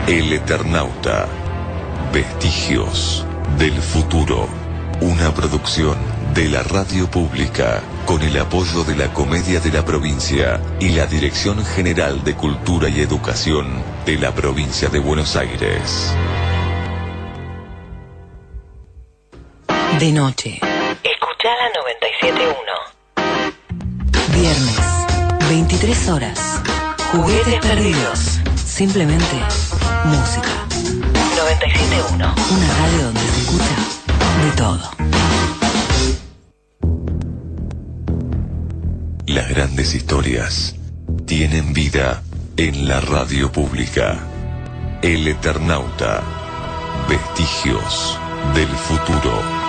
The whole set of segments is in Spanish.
El Eternauta. Vestigios del futuro. Una producción de la radio pública con el apoyo de la Comedia de la Provincia y la Dirección General de Cultura y Educación de la Provincia de Buenos Aires. De noche. Escuchá la 97.1. Viernes, 23 horas. Juguetes perdidos. Simplemente música. 97.1. Una radio donde se escucha de todo. Las grandes historias tienen vida en la radio pública. El Eternauta. Vestigios del futuro.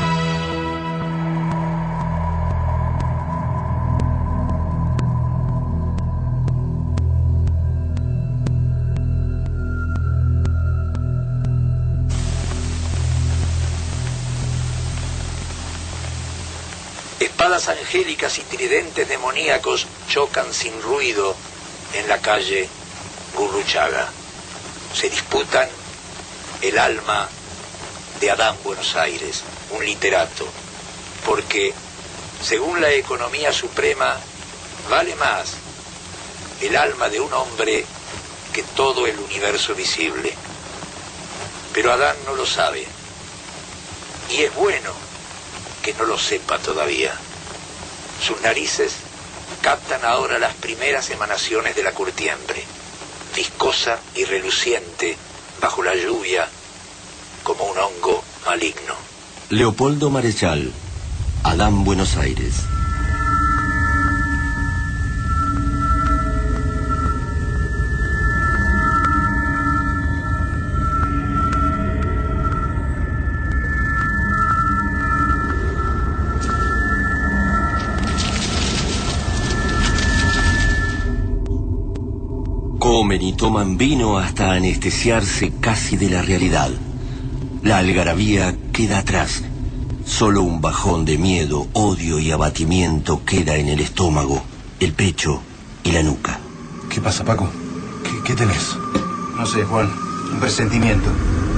Espadas angélicas y tridentes demoníacos chocan sin ruido en la calle Gurruchaga. Se disputan el alma de Adán Buenos Aires, un literato, porque según la economía suprema vale más el alma de un hombre que todo el universo visible. Pero Adán no lo sabe, y es bueno que no lo sepa todavía. Sus narices captan ahora las primeras emanaciones de la curtiembre, viscosa y reluciente bajo la lluvia como un hongo maligno. Leopoldo Marechal, Adán Buenos Aires. Comen y toman vino hasta anestesiarse casi de la realidad. La algarabía queda atrás. Solo un bajón de miedo, odio y abatimiento queda en el estómago, el pecho y la nuca. ¿Qué pasa, Paco? ¿Qué tenés? No sé, Juan. Un presentimiento.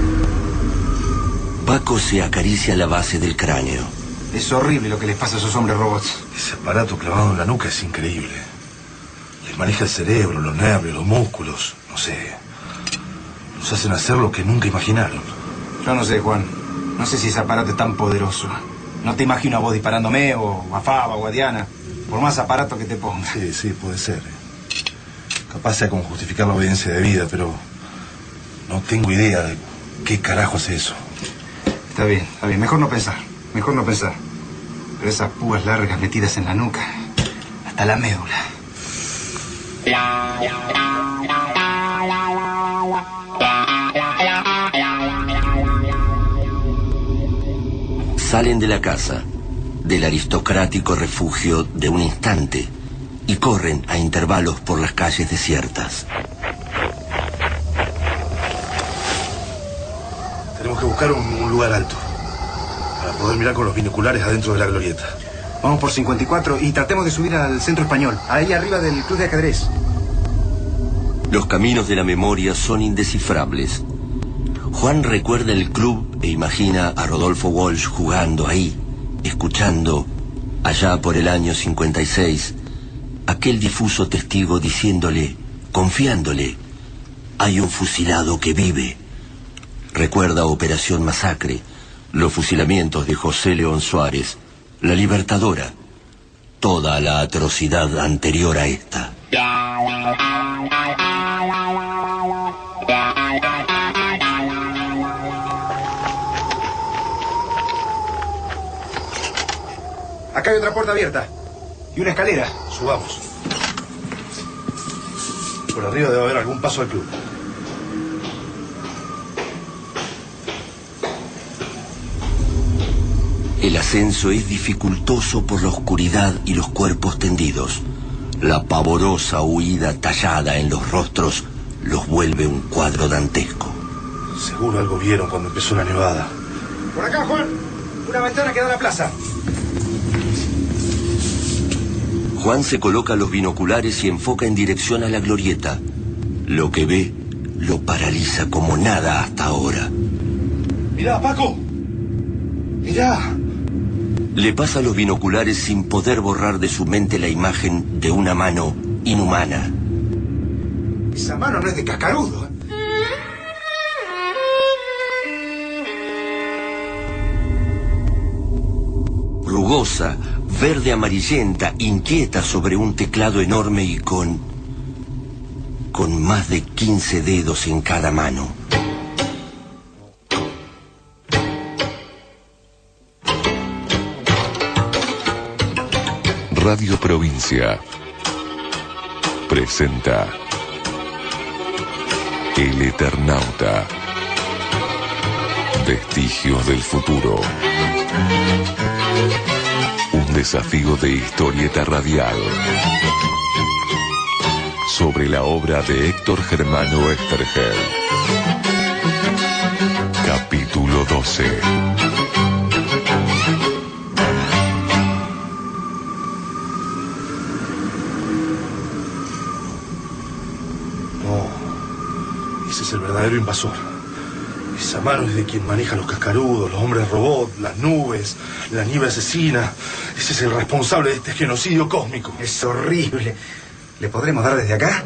Paco se acaricia la base del cráneo. Es horrible lo que les pasa a esos hombres robots. Ese aparato clavado en la nuca es increíble. Les maneja el cerebro, los nervios, los músculos. No sé. Nos hacen hacer lo que nunca imaginaron. Yo no sé, Juan. No sé si ese aparato es tan poderoso. No te imagino a vos disparándome, o a Faba, o a Diana. Por más aparato que te ponga. Sí, puede ser. Capaz sea como justificar la obediencia de vida, pero no tengo idea de qué carajo hace eso. Está bien. Mejor no pensar. Pero esas púas largas metidas en la nuca, hasta la médula. Salen de la casa, del aristocrático refugio de un instante, y corren a intervalos por las calles desiertas. Tenemos que buscar un lugar alto para poder mirar con los binoculares adentro de la glorieta. Vamos por 54 y tratemos de subir al Centro Español, ahí arriba del club de ajedrez. Los caminos de la memoria son indescifrables. Juan recuerda el club e imagina a Rodolfo Walsh jugando ahí, escuchando, allá por el año 56, aquel difuso testigo diciéndole, confiándole, hay un fusilado que vive. Recuerda Operación Masacre, los fusilamientos de José León Suárez, la Libertadora, toda la atrocidad anterior a esta. Acá hay otra puerta abierta. Y una escalera. Subamos. Por arriba debe haber algún paso al club. El ascenso es dificultoso por la oscuridad y los cuerpos tendidos. La pavorosa huida tallada en los rostros los vuelve un cuadro dantesco. Seguro algo vieron cuando empezó la nevada. Por acá, Juan. Una ventana que da a la plaza. Juan se coloca los binoculares y enfoca en dirección a la glorieta. Lo que ve lo paraliza como nada hasta ahora. ¡Mirá, Paco! ¡Mirá! Le pasa los binoculares sin poder borrar de su mente la imagen de una mano inhumana. Esa mano no es de cascarudo, ¿eh? Rugosa, verde amarillenta, inquieta sobre un teclado enorme y con más de 15 dedos en cada mano. Radio Provincia presenta El Eternauta, Vestigios del Futuro. Un desafío de historieta radial sobre la obra de Héctor Germano Estergel. Capítulo 12. No, ese es el verdadero invasor. Esa mano es de quien maneja los cascarudos, los hombres robot, las nubes, la nieve asesina. Ese es el responsable de este genocidio cósmico. Es horrible. ¿Le podremos dar desde acá?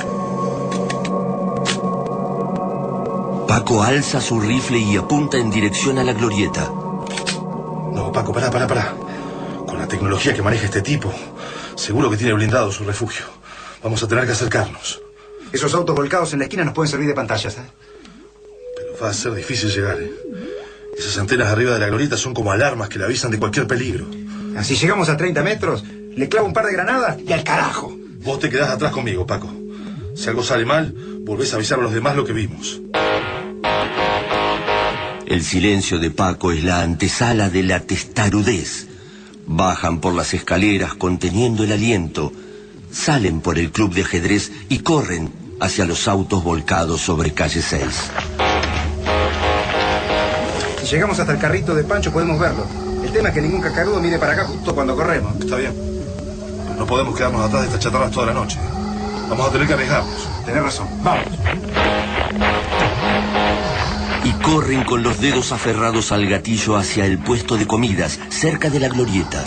Paco alza su rifle y apunta en dirección a la glorieta. No, Paco, pará. Con la tecnología que maneja este tipo, seguro que tiene blindado su refugio. Vamos a tener que acercarnos. Esos autos volcados en la esquina nos pueden servir de pantallas, ¿eh? Pero va a ser difícil llegar, ¿eh? Esas antenas arriba de la glorieta son como alarmas que le avisan de cualquier peligro. Así llegamos a 30 metros, le clavo un par de granadas y al carajo. Vos te quedás atrás conmigo, Paco. Si algo sale mal, volvés a avisar a los demás lo que vimos. El silencio de Paco es la antesala de la testarudez. Bajan por las escaleras conteniendo el aliento, salen por el club de ajedrez y corren hacia los autos volcados sobre calle 6. Si llegamos hasta el carrito de Pancho podemos verlo. El tema es que ningún cascarudo mire para acá justo cuando corremos. Está bien. No podemos quedarnos atrás de estas chatarras toda la noche. Vamos a tener que arriesgarnos. Tenés razón. Vamos. Y corren con los dedos aferrados al gatillo hacia el puesto de comidas, cerca de la glorieta.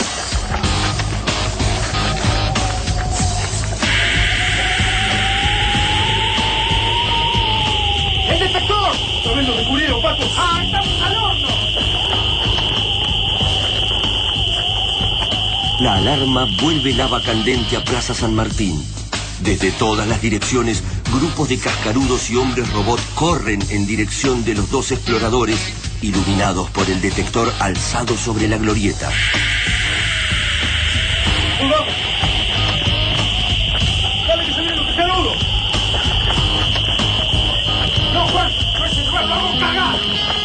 ¡El detector! ¡Lo descubrieron, Paco! ¡Ah, estamos al horno! La alarma vuelve lava candente a Plaza San Martín. Desde todas las direcciones, grupos de cascarudos y hombres robot corren en dirección de los dos exploradores, iluminados por el detector alzado sobre la glorieta. ¡Vamos! ¡Dale que se vienen los cascarudos! ¡No, Juan! ¡No es el lugar! ¡Vamos a cargar!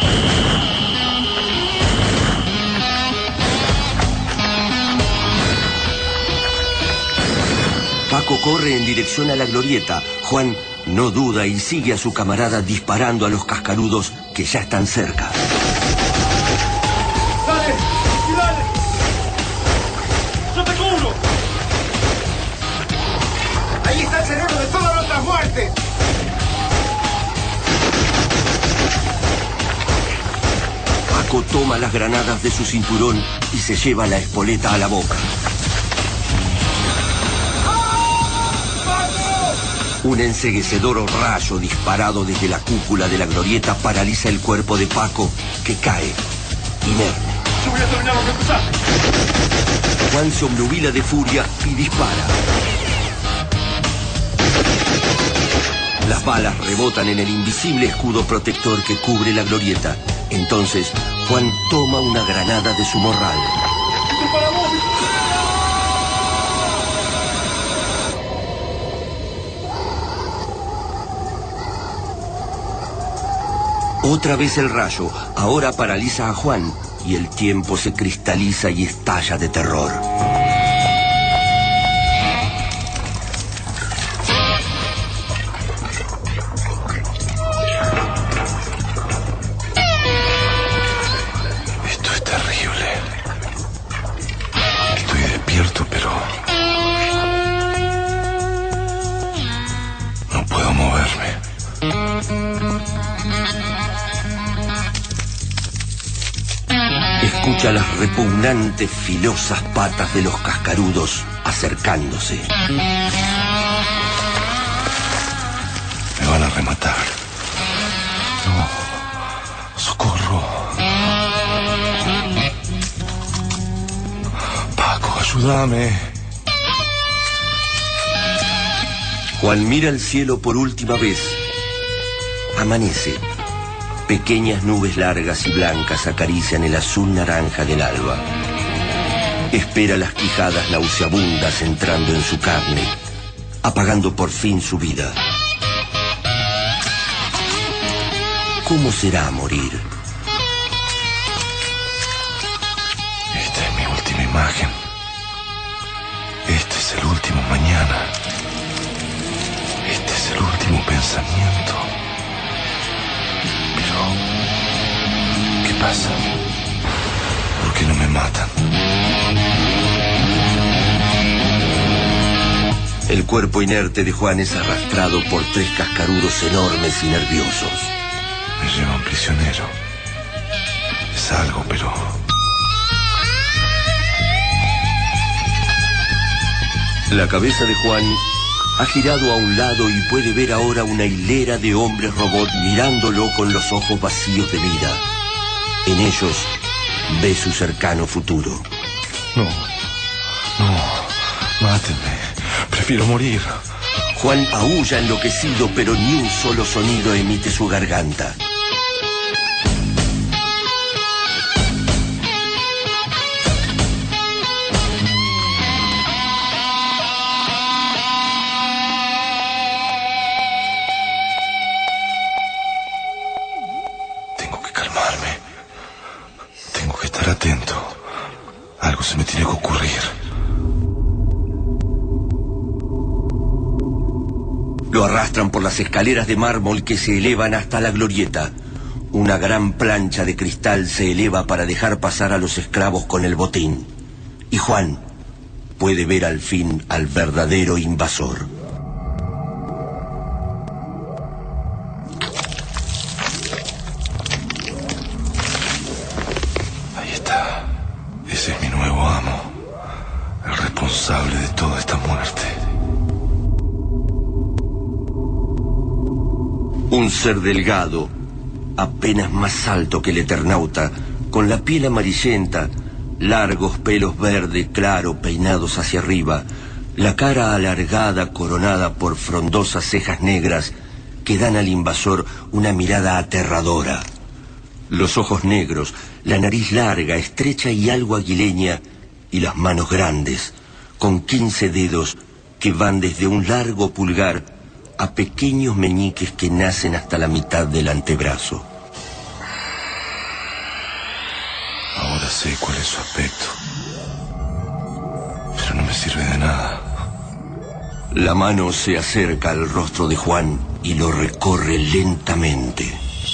Paco corre en dirección a la glorieta. Juan no duda y sigue a su camarada disparando a los cascarudos que ya están cerca. ¡Dale! ¡Y dale! ¡Yo te cubro! Ahí está el cerebro de todas nuestras muertes. Paco toma las granadas de su cinturón y se lleva la espoleta a la boca. Un enceguecedor rayo disparado desde la cúpula de la glorieta paraliza el cuerpo de Paco, que cae, inerme. Yo voy a terminar lo que empezaste. Juan se obnubila de furia y dispara. Las balas rebotan en el invisible escudo protector que cubre la glorieta. Entonces, Juan toma una granada de su morral. ¡Para vos! Otra vez el rayo, ahora paraliza a Juan y el tiempo se cristaliza y estalla de terror. Esto es terrible. Estoy despierto, pero no puedo moverme. Escucha las repugnantes filosas patas de los cascarudos acercándose. Me van a rematar. No. Socorro. Paco, ayúdame. Juan mira el cielo por última vez. Amanece. Pequeñas nubes largas y blancas acarician el azul naranja del alba. Espera las quijadas nauseabundas entrando en su carne, apagando por fin su vida. ¿Cómo será morir? Esta es mi última imagen. Este es el último mañana. Este es el último pensamiento. ¿Qué pasa? ¿Por qué no me matan? El cuerpo inerte de Juan es arrastrado por 3 cascarudos enormes y nerviosos. Me llevan prisionero. Es algo, pero... La cabeza de Juan ha girado a un lado y puede ver ahora una hilera de hombres robot mirándolo con los ojos vacíos de vida. En ellos ve su cercano futuro. No, mátenme. Prefiero morir. Juan aúlla enloquecido, pero ni un solo sonido emite su garganta. Atento. Algo se me tiene que ocurrir. Lo arrastran por las escaleras de mármol que se elevan hasta la glorieta. Una gran plancha de cristal se eleva para dejar pasar a los esclavos con el botín. Y Juan puede ver al fin al verdadero invasor. Ese es mi nuevo amo, el responsable de toda esta muerte. Un ser delgado, apenas más alto que el Eternauta, con la piel amarillenta, largos pelos verde claro peinados hacia arriba, la cara alargada coronada por frondosas cejas negras que dan al invasor una mirada aterradora. Los ojos negros, la nariz larga, estrecha y algo aguileña, y las manos grandes, con 15 dedos que van desde un largo pulgar a pequeños meñiques que nacen hasta la mitad del antebrazo. Ahora sé cuál es su aspecto, pero no me sirve de nada. La mano se acerca al rostro de Juan y lo recorre lentamente.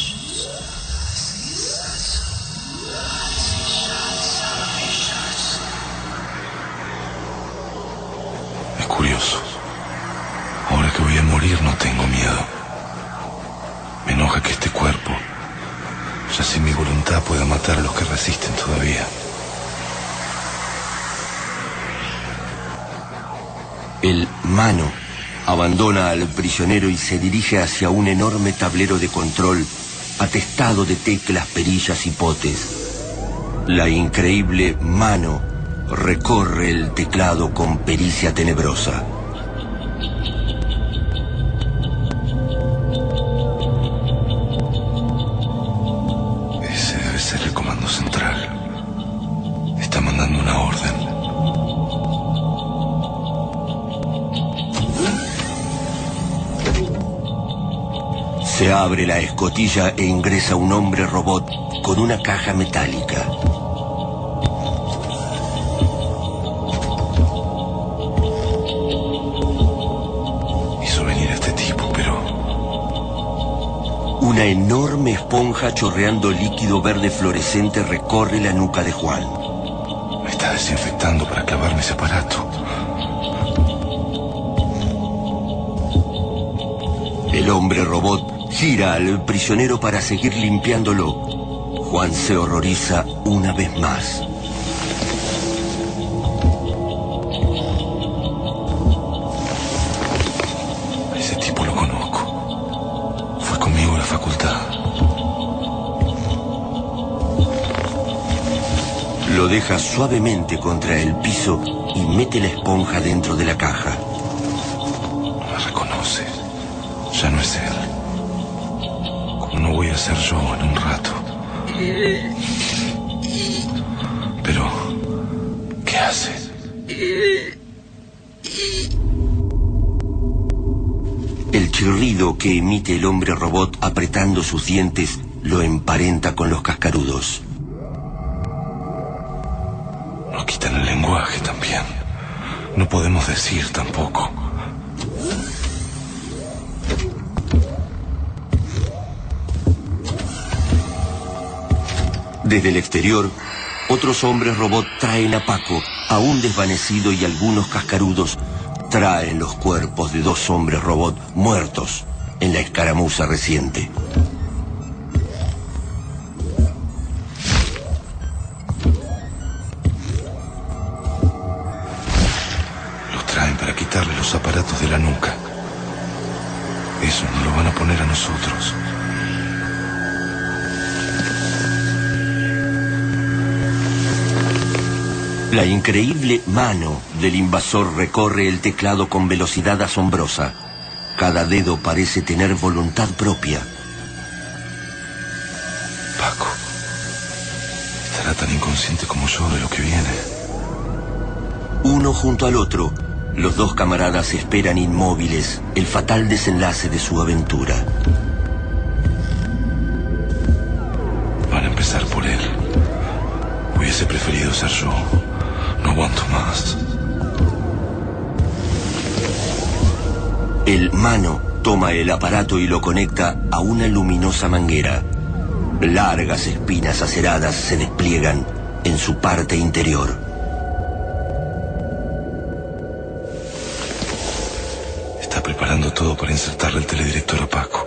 Curioso. Ahora que voy a morir no tengo miedo. Me enoja que este cuerpo, ya sin mi voluntad, pueda matar a los que resisten todavía. El mano abandona al prisionero y se dirige hacia un enorme tablero de control atestado de teclas, perillas y potes. La increíble mano recorre el teclado con pericia tenebrosa. Ese debe ser el comando central. Está mandando una orden. Se abre la escotilla e ingresa un hombre robot con una caja metálica. Una enorme esponja chorreando líquido verde fluorescente recorre la nuca de Juan. Me está desinfectando para clavarme ese aparato. El hombre robot Gira al prisionero para seguir limpiándolo. Juan se horroriza una vez más. Ese tipo lo conozco. Fue conmigo a la facultad. Lo deja suavemente contra el piso y mete la esponja dentro de la caja. No me reconoce. Ya no es él. Como no voy a ser yo en un rato. Pero, ¿qué hace? El chirrido que emite el hombre robot apretando sus dientes lo emparenta con los cascarudos. Nos quitan el lenguaje también. No podemos decir tampoco. Desde el exterior, otros hombres robot traen a Paco, aún desvanecido, y algunos cascarudos traen los cuerpos de 2 hombres robot muertos en la escaramuza reciente. Los traen para quitarle los aparatos de la nuca. Eso nos lo van a poner a nosotros. La increíble mano del invasor recorre el teclado con velocidad asombrosa. Cada dedo parece tener voluntad propia. Paco estará tan inconsciente como yo de lo que viene. Uno junto al otro, los 2 camaradas esperan inmóviles el fatal desenlace de su aventura. Van a empezar por él. Hubiese preferido ser yo. No aguanto más. El mano toma el aparato y lo conecta a una luminosa manguera. Largas espinas aceradas se despliegan en su parte interior. Está preparando todo para insertarle el teledirector a Paco.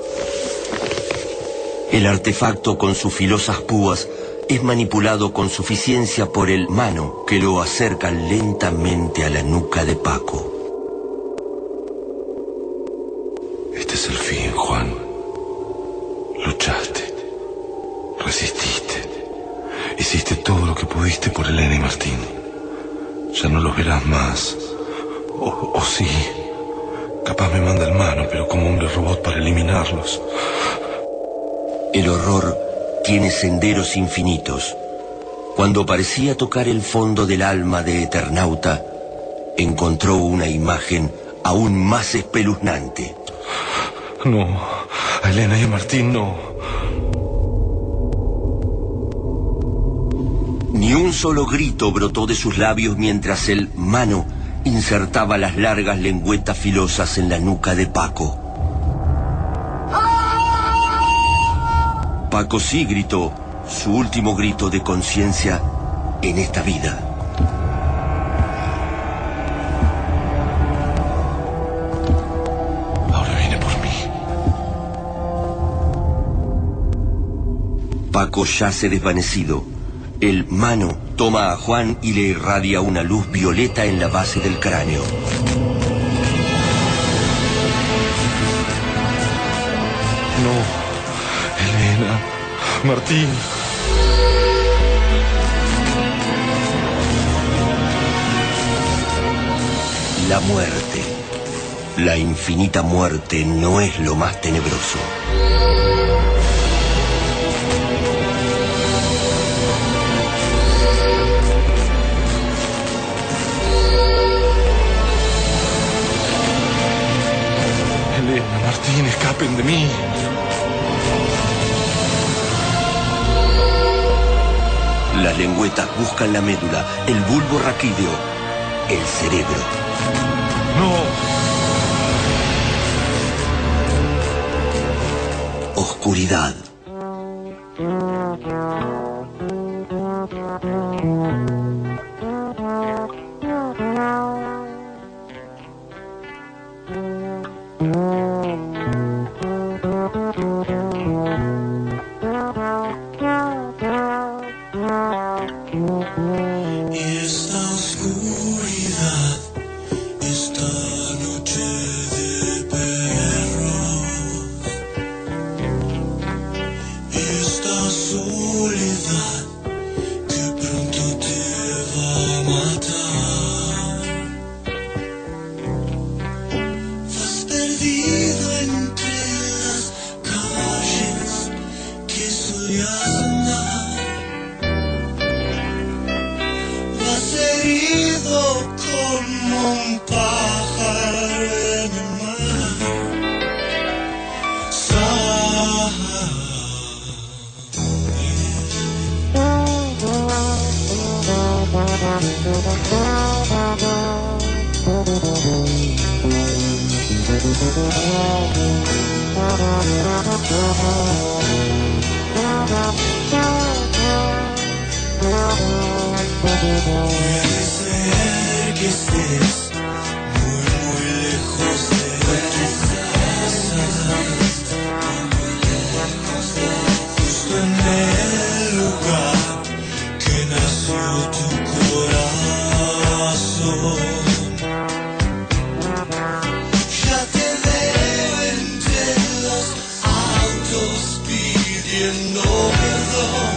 El artefacto con sus filosas púas es manipulado con suficiencia por el mano, que lo acerca lentamente a la nuca de Paco. Este es el fin, Juan. Luchaste. Resististe. Hiciste todo lo que pudiste por Elena y Martín. Ya no los verás más. O sí. Capaz me manda el mano, pero como hombre robot para eliminarlos. El horror tiene senderos infinitos. Cuando parecía tocar el fondo del alma de Eternauta, encontró una imagen aún más espeluznante. No, a Elena y a Martín no. Ni un solo grito brotó de sus labios mientras el mano insertaba las largas lengüetas filosas en la nuca de Paco. Paco sí gritó su último grito de conciencia en esta vida. Ahora viene por mí. Paco yace desvanecido. El mano toma a Juan y le irradia una luz violeta en la base del cráneo. No. Elena, Martín. La muerte, la infinita muerte, no es lo más tenebroso. Elena, Martín, escapen de mí. Las lengüetas buscan la médula, el bulbo raquídeo, el cerebro. No. Oscuridad. Puede ser que estés muy, muy lejos de tu casa, justo en el lugar que nació tu corazón. Ya te veo entre los autos pidiendo perdón.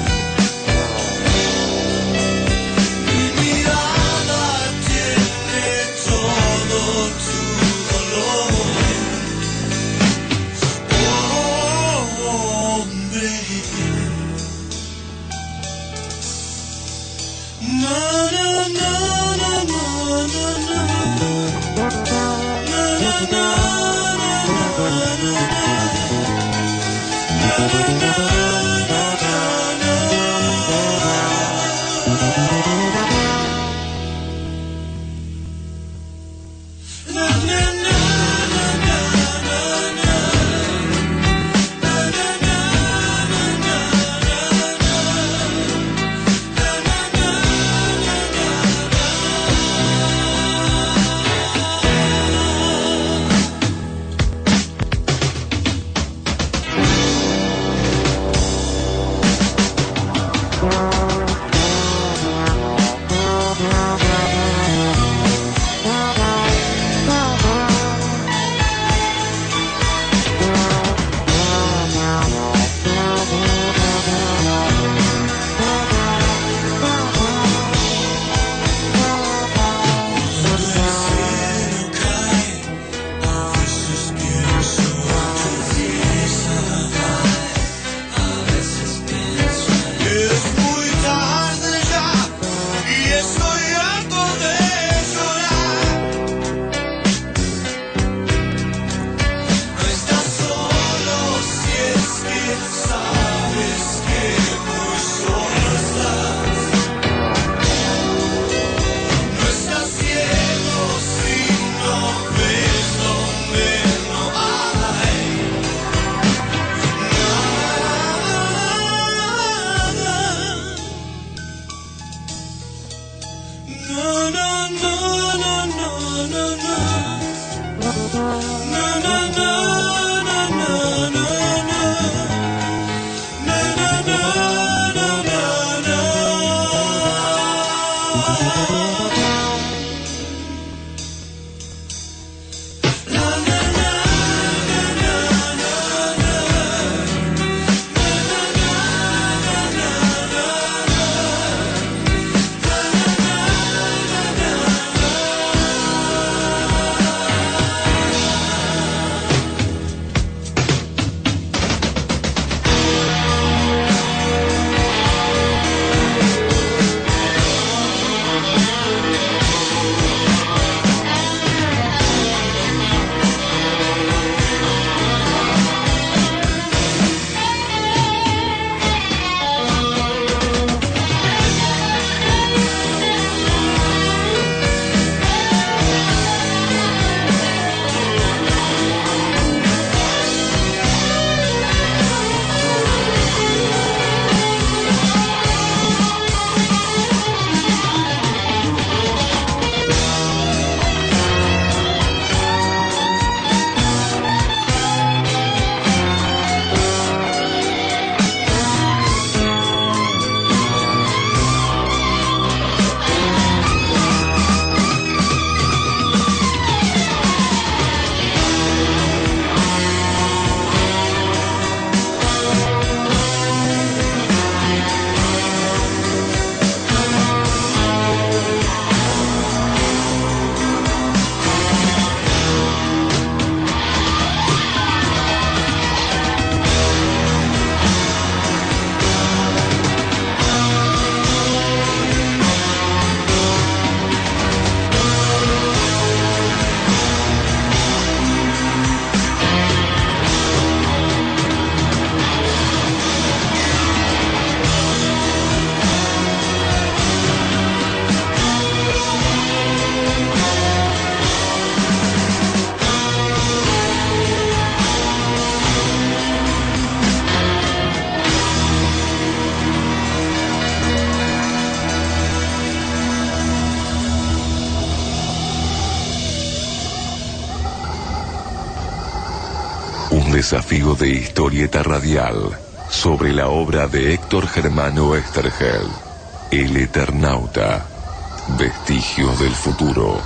desafío de historieta radial sobre la obra de Héctor Germano Oesterheld, El Eternauta, Vestigios del Futuro.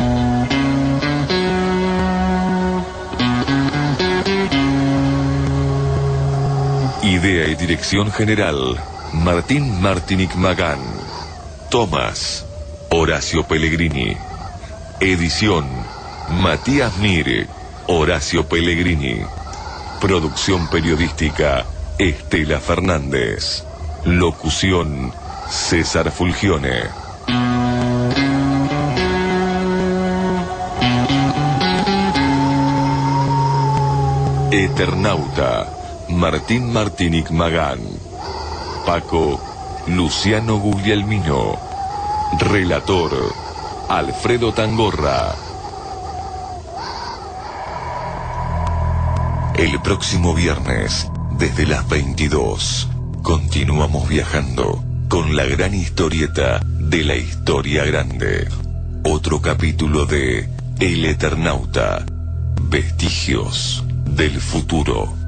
Idea y dirección general, Martín Martinic Magán. Tomas, Horacio Pellegrini. Edición, Matías Mir, Horacio Pellegrini. Producción periodística, Estela Fernández. Locución, César Fulgione. Eternauta, Martín Martinic Magán. Paco, Luciano Guglielmino. Relator, Alfredo Tangorra. El próximo viernes, desde las 22, continuamos viajando con la gran historieta de la historia grande. Otro capítulo de El Eternauta, Vestigios del Futuro.